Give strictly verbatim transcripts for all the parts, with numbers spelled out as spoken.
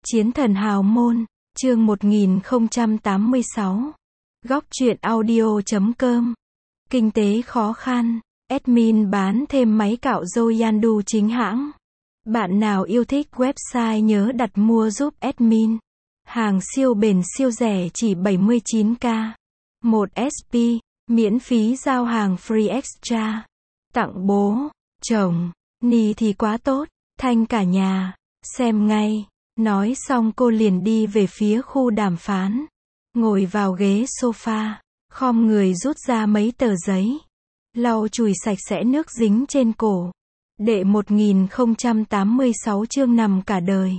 Chiến thần hào môn, chương một nghìn không trăm tám mươi sáu. Góc truyện audio chấm com. Kinh tế khó khăn, admin bán thêm máy cạo râu Yandu chính hãng. Bạn nào yêu thích website nhớ đặt mua giúp admin. Hàng siêu bền siêu rẻ chỉ bảy mươi chín k. một ét pê, miễn phí giao hàng free extra. Tặng bố, chồng, ni thì quá tốt, thanh cả nhà, xem ngay. Nói xong cô liền đi về phía khu đàm phán. Ngồi vào ghế sofa, khom người rút ra mấy tờ giấy. Lau chùi sạch sẽ nước dính trên cổ. Đệ một nghìn không trăm tám mươi sáu chương nằm cả đời.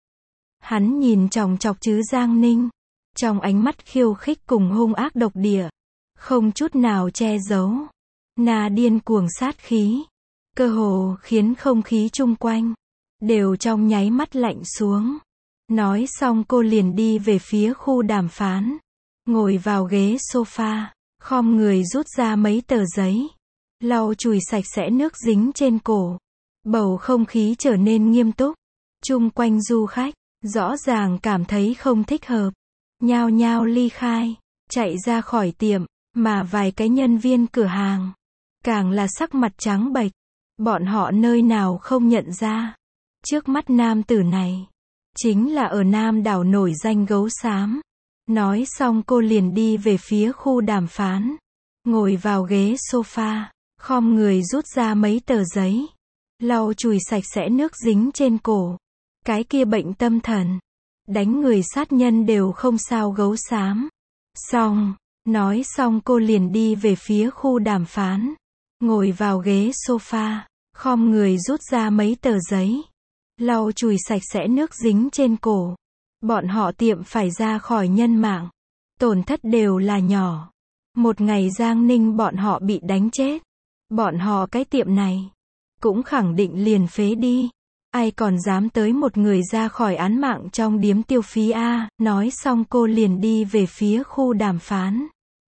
Hắn nhìn chòng chọc chứ Giang Ninh. Trong ánh mắt khiêu khích cùng hung ác độc địa. Không chút nào che giấu. Na điên cuồng sát khí. Cơ hồ khiến không khí chung quanh đều trong nháy mắt lạnh xuống. Nói xong cô liền đi về phía khu đàm phán. Ngồi vào ghế sofa, khom người rút ra mấy tờ giấy. Lau chùi sạch sẽ nước dính trên cổ. Bầu không khí trở nên nghiêm túc. Chung quanh du khách, rõ ràng cảm thấy không thích hợp. Nhao nhao ly khai, chạy ra khỏi tiệm, mà vài cái nhân viên cửa hàng càng là sắc mặt trắng bệch. Bọn họ nơi nào không nhận ra. Trước mắt nam tử này, chính là ở Nam đảo nổi danh gấu xám. Nói xong cô liền đi về phía khu đàm phán. Ngồi vào ghế sofa, khom người rút ra mấy tờ giấy. Lau chùi sạch sẽ nước dính trên cổ. Cái kia bệnh tâm thần, đánh người sát nhân đều không sao gấu xám. Xong, nói xong cô liền đi về phía khu đàm phán. Ngồi vào ghế sofa, khom người rút ra mấy tờ giấy. Lau chùi sạch sẽ nước dính trên cổ. Bọn họ tiệm phải ra khỏi nhân mạng. Tổn thất đều là nhỏ. Một ngày Giang Ninh bọn họ bị đánh chết. Bọn họ cái tiệm này cũng khẳng định liền phế đi. Ai còn dám tới một người ra khỏi án mạng trong điếm tiêu phí a. Nói xong cô liền đi về phía khu đàm phán.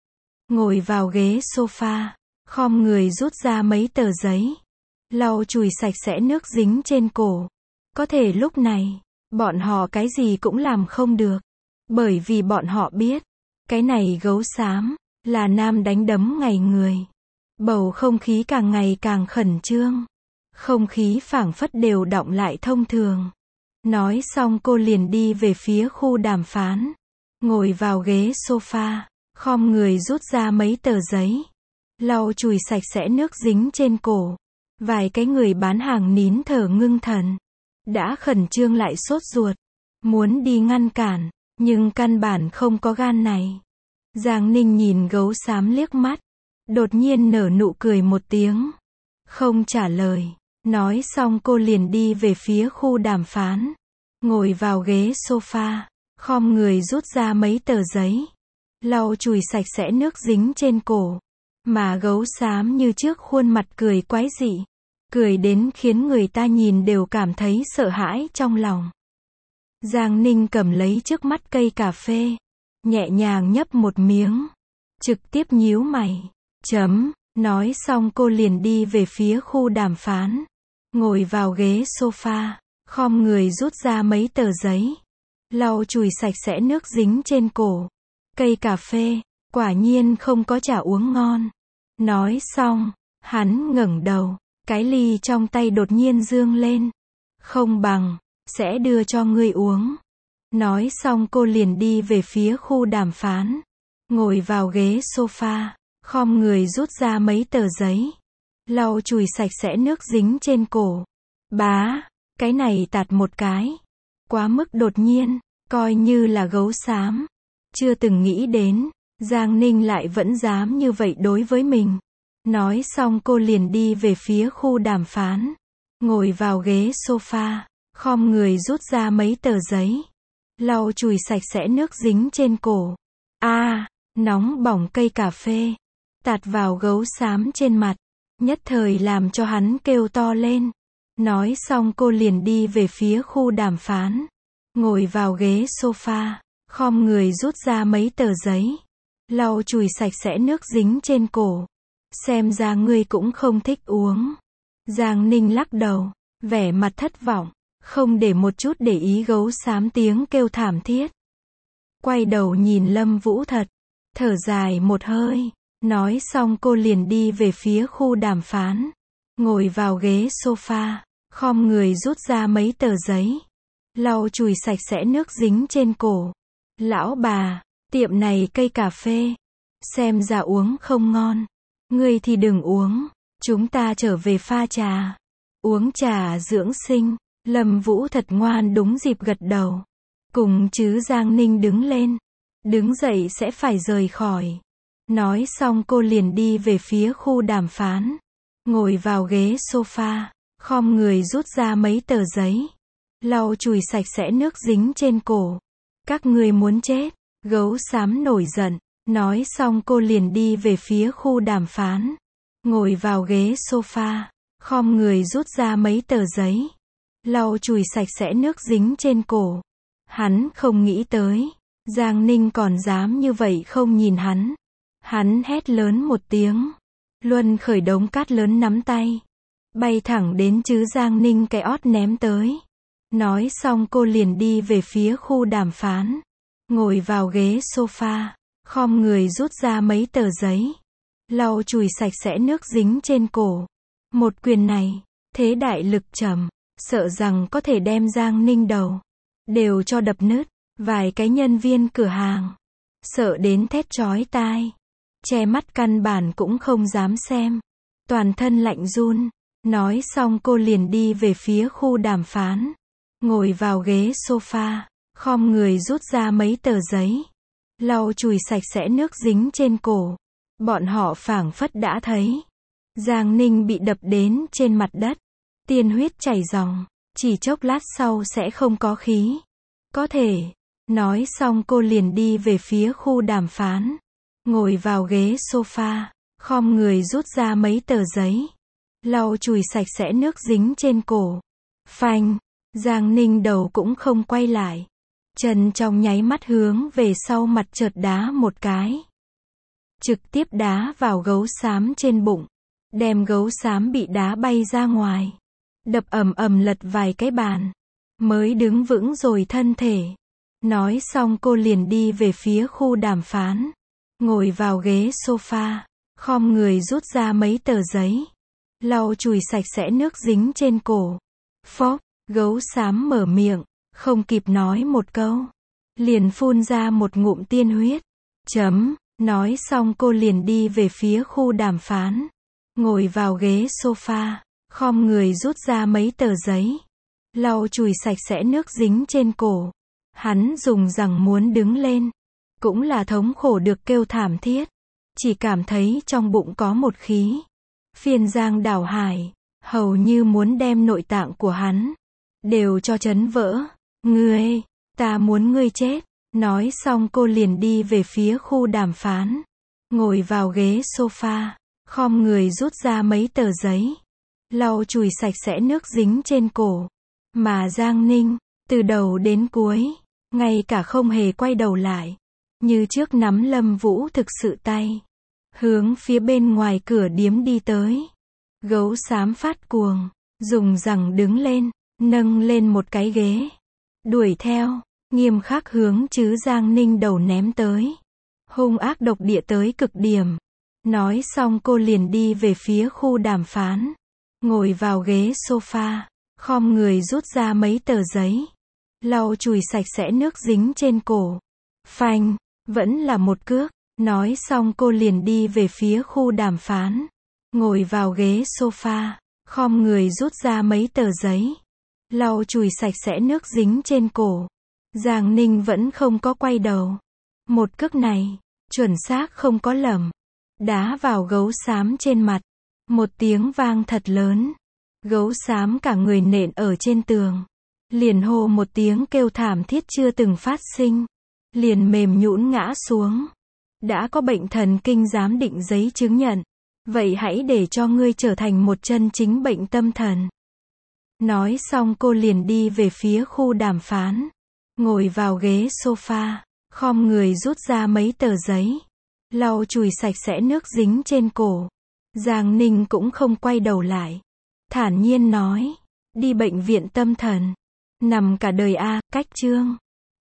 Ngồi vào ghế sofa, khom người rút ra mấy tờ giấy. Lau chùi sạch sẽ nước dính trên cổ. Có thể lúc này, bọn họ cái gì cũng làm không được. Bởi vì bọn họ biết, cái này gấu xám, là nam đánh đấm ngày người. Bầu không khí càng ngày càng khẩn trương. Không khí phảng phất đều đọng lại thông thường. Nói xong cô liền đi về phía khu đàm phán. Ngồi vào ghế sofa, khom người rút ra mấy tờ giấy. Lau chùi sạch sẽ nước dính trên cổ. Vài cái người bán hàng nín thở ngưng thần. Đã khẩn trương lại sốt ruột. Muốn đi ngăn cản, nhưng căn bản không có gan này. Giang Ninh nhìn gấu xám liếc mắt. Đột nhiên nở nụ cười một tiếng. Không trả lời. Nói xong cô liền đi về phía khu đàm phán. Ngồi vào ghế sofa, khom người rút ra mấy tờ giấy. Lau chùi sạch sẽ nước dính trên cổ. Mà gấu xám như trước khuôn mặt cười quái dị. Cười đến khiến người ta nhìn đều cảm thấy sợ hãi trong lòng. Giang Ninh cầm lấy trước mắt cây cà phê. Nhẹ nhàng nhấp một miếng. Trực tiếp nhíu mày. Chấm. Nói xong cô liền đi về phía khu đàm phán. Ngồi vào ghế sofa. Khom người rút ra mấy tờ giấy. Lau chùi sạch sẽ nước dính trên cổ. Cây cà phê, quả nhiên không có trà uống ngon. Nói xong, hắn ngẩng đầu. Cái ly trong tay đột nhiên dương lên. Không bằng, sẽ đưa cho ngươi uống. Nói xong cô liền đi về phía khu đàm phán. Ngồi vào ghế sofa, khom người rút ra mấy tờ giấy. Lau chùi sạch sẽ nước dính trên cổ. Bá, cái này tạt một cái. Quá mức đột nhiên, coi như là gấu xám. Chưa từng nghĩ đến, Giang Ninh lại vẫn dám như vậy đối với mình. Nói xong cô liền đi về phía khu đàm phán. Ngồi vào ghế sofa, khom người rút ra mấy tờ giấy. Lau chùi sạch sẽ nước dính trên cổ. A, nóng bỏng cây cà phê. Tạt vào gấu xám trên mặt. Nhất thời làm cho hắn kêu to lên. Nói xong cô liền đi về phía khu đàm phán. Ngồi vào ghế sofa, khom người rút ra mấy tờ giấy. Lau chùi sạch sẽ nước dính trên cổ. Xem ra ngươi cũng không thích uống. Giang Ninh lắc đầu, vẻ mặt thất vọng. không để một chút để ý gấu xám tiếng kêu thảm thiết. Quay đầu nhìn Lâm Vũ Thật, thở dài một hơi, nói xong cô liền đi về phía khu đàm phán, ngồi vào ghế sofa, khom người rút ra mấy tờ giấy, lau chùi sạch sẽ nước dính trên cổ. Lão bà, tiệm này cây cà phê, xem ra uống không ngon, ngươi thì đừng uống, chúng ta trở về pha trà, uống trà dưỡng sinh. Lâm Vũ Thật ngoan đúng dịp gật đầu, cùng chứ Giang Ninh đứng lên, đứng dậy sẽ phải rời khỏi. Nói xong cô liền đi về phía khu đàm phán, ngồi vào ghế sofa, khom người rút ra mấy tờ giấy, lau chùi sạch sẽ nước dính trên cổ. Các ngươi muốn chết, gấu xám nổi giận, nói xong cô liền đi về phía khu đàm phán, ngồi vào ghế sofa, khom người rút ra mấy tờ giấy, lau chùi sạch sẽ nước dính trên cổ. Hắn không nghĩ tới, Giang Ninh còn dám như vậy không nhìn hắn. Hắn hét lớn một tiếng, luân khởi đống cát lớn nắm tay, bay thẳng đến chứ Giang Ninh cái ót ném tới. Nói xong cô liền đi về phía khu đàm phán, ngồi vào ghế sofa, khom người rút ra mấy tờ giấy, lau chùi sạch sẽ nước dính trên cổ. Một quyền này, thế đại lực trầm, sợ rằng có thể đem Giang Ninh đầu đều cho đập nứt. Vài cái nhân viên cửa hàng sợ đến thét chói tai, che mắt căn bản cũng không dám xem, toàn thân lạnh run. Nói xong cô liền đi về phía khu đàm phán, ngồi vào ghế sofa, khom người rút ra mấy tờ giấy, lau chùi sạch sẽ nước dính trên cổ. Bọn họ phảng phất đã thấy Giang Ninh bị đập đến trên mặt đất, tiên huyết chảy ròng, chỉ chốc lát sau sẽ không có khí. Có thể. Nói xong cô liền đi về phía khu đàm phán, ngồi vào ghế sofa, khom người rút ra mấy tờ giấy, lau chùi sạch sẽ nước dính trên cổ. Phanh, Giang Ninh đầu cũng không quay lại, chân trong nháy mắt hướng về sau mặt chợt đá một cái, trực tiếp đá vào gấu xám trên bụng, đem gấu xám bị đá bay ra ngoài, đập ầm ầm lật vài cái bàn, mới đứng vững rồi thân thể. Nói xong cô liền đi về phía khu đàm phán, ngồi vào ghế sofa, khom người rút ra mấy tờ giấy, lau chùi sạch sẽ nước dính trên cổ. Phốc, gấu xám mở miệng, không kịp nói một câu, liền phun ra một ngụm tiên huyết. Chấm, nói xong cô liền đi về phía khu đàm phán, ngồi vào ghế sofa, khom người rút ra mấy tờ giấy, lau chùi sạch sẽ nước dính trên cổ. Hắn dùng rằng muốn đứng lên, cũng là thống khổ được kêu thảm thiết, chỉ cảm thấy trong bụng có một khí phiên giang đảo hải, hầu như muốn đem nội tạng của hắn đều cho chấn vỡ. Ngươi, ta muốn ngươi chết. Nói xong cô liền đi về phía khu đàm phán, ngồi vào ghế sofa, khom người rút ra mấy tờ giấy, lau chùi sạch sẽ nước dính trên cổ. Mà Giang Ninh, từ đầu đến cuối, ngay cả không hề quay đầu lại, như trước nắm Lâm Vũ thực sự tay, hướng phía bên ngoài cửa điếm đi tới. Gấu xám phát cuồng, dùng rằng đứng lên, nâng lên một cái ghế, đuổi theo, nghiêm khắc hướng chứ Giang Ninh đầu ném tới, hung ác độc địa tới cực điểm. Nói xong cô liền đi về phía khu đàm phán, ngồi vào ghế sofa, khom người rút ra mấy tờ giấy, lau chùi sạch sẽ nước dính trên cổ. Phanh, vẫn là một cước. Nói xong cô liền đi về phía khu đàm phán, ngồi vào ghế sofa, khom người rút ra mấy tờ giấy, lau chùi sạch sẽ nước dính trên cổ. Giang Ninh vẫn không có quay đầu. Một cước này, chuẩn xác không có lầm, đá vào gấu xám trên mặt. Một tiếng vang thật lớn, gấu xám cả người nện ở trên tường, liền hô một tiếng kêu thảm thiết chưa từng phát sinh, liền mềm nhũn ngã xuống. Đã có bệnh thần kinh giám định giấy chứng nhận, vậy hãy để cho ngươi trở thành một chân chính bệnh tâm thần. Nói xong cô liền đi về phía khu đàm phán, ngồi vào ghế sofa, khom người rút ra mấy tờ giấy, lau chùi sạch sẽ nước dính trên cổ. Giang Ninh cũng không quay đầu lại, thản nhiên nói, đi bệnh viện tâm thần. Nằm cả đời a, cách chương.